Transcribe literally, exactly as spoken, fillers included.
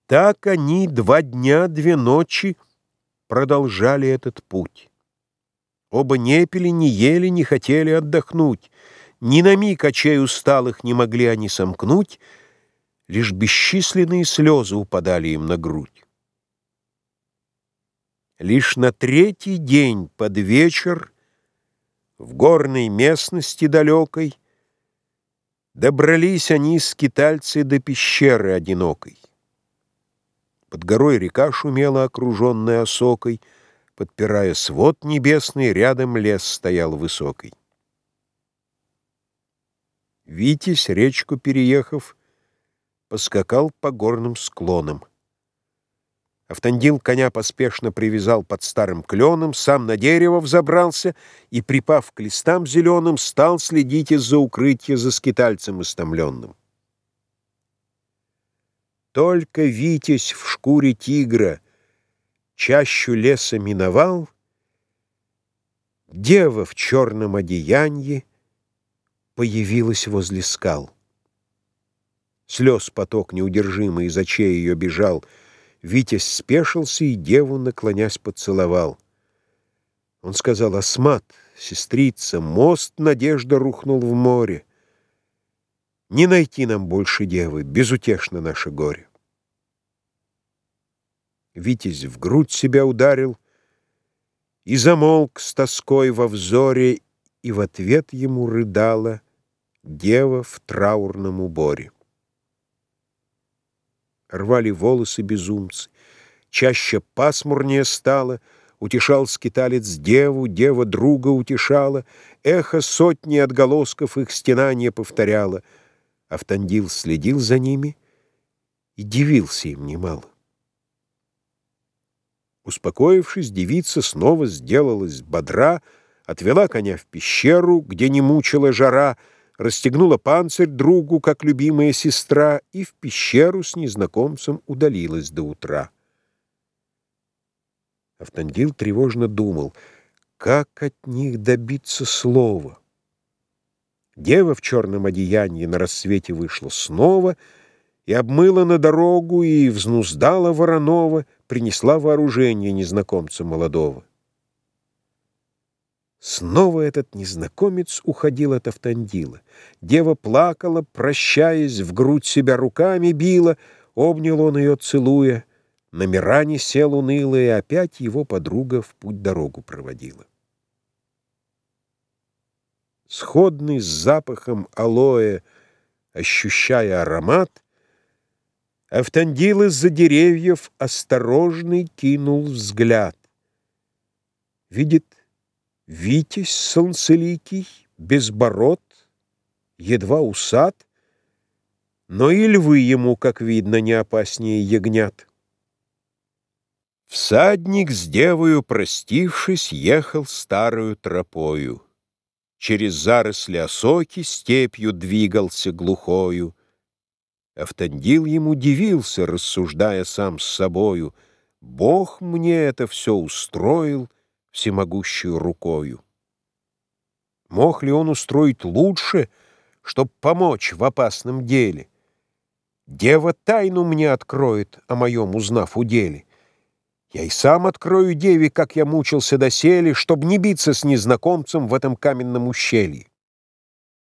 Так они два дня, две ночи продолжали этот путь. Оба не пили, не ели, не хотели отдохнуть. Ни на миг очей усталых не могли они сомкнуть, лишь бесчисленные слезы упадали им на грудь. Лишь на третий день под вечер в горной местности далекой добрались они, скитальцы, до пещеры одинокой. Под горой река шумела, окруженная осокой, подпирая свод небесный, рядом лес стоял высокий. Витязь, речку переехав, поскакал по горным склонам. Автандил коня поспешно привязал под старым кленом, сам на дерево взобрался и, припав к листам зеленым, стал следить из-за укрытия за скитальцем истомленным. Только Витязь в шкуре тигра чащу леса миновал, дева в черном одеянье появилась возле скал. Слез поток неудержимый из очей ее бежал. Витязь спешился и деву, наклонясь, поцеловал. Он сказал: «Асмат, сестрица, мост надежда рухнул в море. Не найти нам больше девы, безутешно наше горе». Витязь в грудь себя ударил и замолк с тоской во взоре, и в ответ ему рыдала дева в траурном уборе. Рвали волосы безумцы, чаще пасмурнее стало, утешал скиталец деву, дева друга утешала, эхо сотни отголосков их стенания повторяло. Автандил следил за ними и дивился им немало. Успокоившись, девица снова сделалась бодра, отвела коня в пещеру, где не мучила жара, расстегнула панцирь другу, как любимая сестра, и в пещеру с незнакомцем удалилась до утра. Автандил тревожно думал, как от них добиться слова. Дева в черном одеянии на рассвете вышла снова и обмыла на дорогу, и взнуздала Воронова, принесла вооружение незнакомца молодого. Снова этот незнакомец уходил от Автандила. Дева плакала, прощаясь, в грудь себя руками била, обнял он ее, целуя, на миране сел уныло, и опять его подруга в путь дорогу проводила. Сходный с запахом алоэ, ощущая аромат, Автандил из-за деревьев осторожный кинул взгляд. Видит, Витязь солнцеликий, безбород, едва усат, но и львы ему, как видно, не опаснее ягнят. Всадник с девою, простившись, ехал старою тропою. Через заросли осоки степью двигался глухою. Автандил ему дивился, рассуждая сам с собою: Бог мне это все устроил всемогущую рукою. Мог ли он устроить лучше, чтоб помочь в опасном деле? Дева тайну мне откроет, о моем узнав уделе. Я и сам открою деве, как я мучился доселе, чтоб не биться с незнакомцем в этом каменном ущелье.